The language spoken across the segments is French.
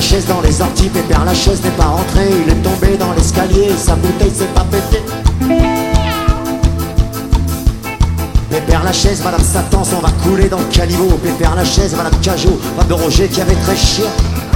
Lachaise dans les orties, Pépère Lachaise n'est pas rentré. Il est tombé dans l'escalier, sa bouteille s'est pas pétée. Pépère Lachaise, Madame Satan s'en va couler dans le caniveau. Pépère Lachaise, Madame Cajot, Femme de Roger qui avait très chien.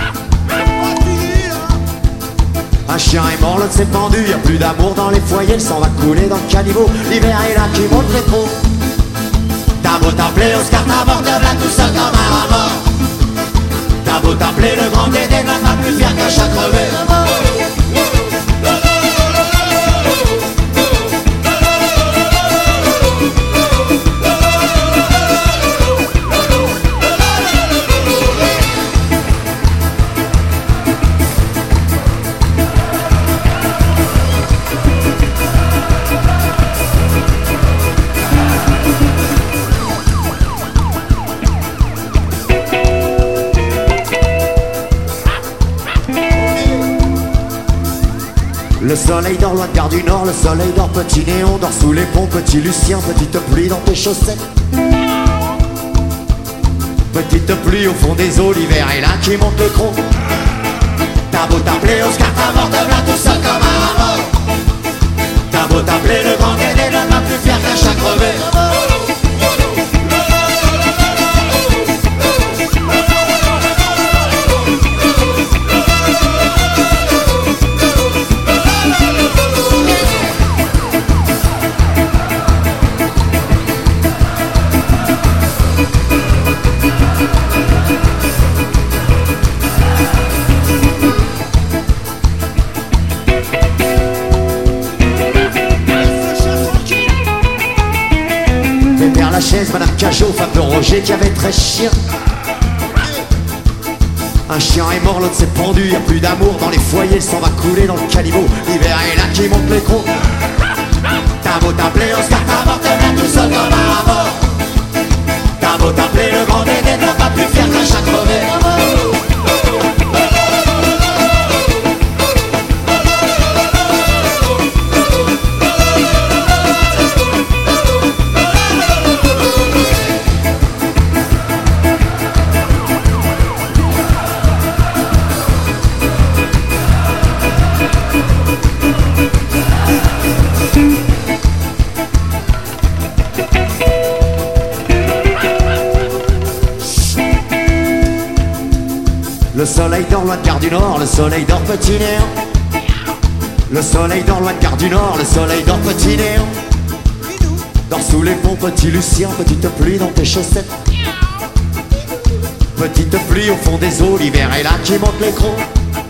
Un chien est mort, l'autre s'est pendu, y a plus d'amour dans les foyers, il s'en va couler dans le caniveau. L'hiver est là qui monte les trous. T'as beau t'appeler Oscar, ta mort te v'là tout seul comme un rat mort. T'as beau t'appeler le grand Dédé, ne va plus fier qu'un chat crevé. Le soleil dort loin de Gare du Nord, le soleil dort petit néon, dort sous les ponts, petit Lucien, petite pluie dans tes chaussettes. Petite pluie au fond des eaux, l'hiver est là qui monte le cron. T'as beau t'appeler Oscar, ta mort te v'là tout seul comme un rat mort. T'as beau t'appeler le grand Dédé, ne va plus fier qu'un chat crevé. Pépère Lachaise, Madame Cajot, Femme de Roger qui avait 13 chiens. Un chien est mort, l'autre s'est pendu, y a plus d'amour dans les foyers, il s'en va couler dans le caniveau. L'hiver est là qui monte les crocs. T'as beau t'appeler Oscar, ta mort te v'là tout seul comme un rat mort. T'as beau t'appeler le grand Dédé, ne va pas plus fier qu'un chat crevé. Le soleil dort loin de Gare du Nord, le soleil dort petit néant. Le soleil dort loin de Gare du Nord, le soleil dort petit néant. Dors sous les ponts, petit Lucien, petite pluie dans tes chaussettes. Petite pluie au fond des eaux, l'hiver est là qui monte les crocs.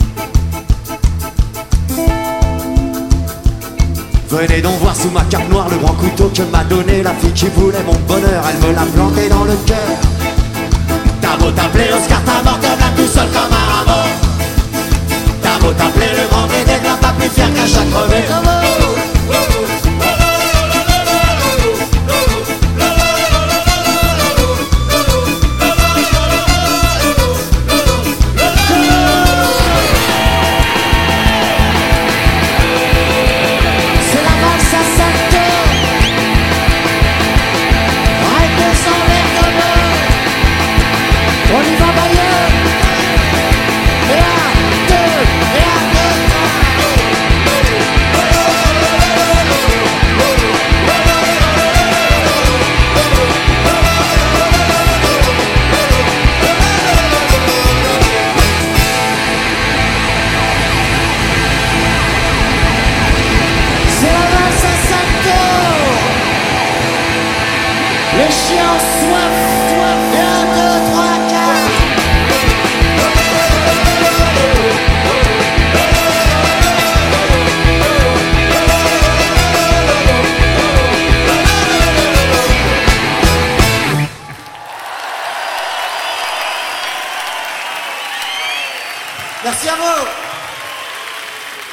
Venez donc voir sous ma cape noire le grand couteau que m'a donné la fille qui voulait mon bonheur, elle me l'a planté dans le cœur. T'as beau t'appeler Oscar, ta mort te v'là tout seul comme un rat mort. T'as beau t'appeler le grand Dédé, ne va pas plus fier qu'un chat crevé.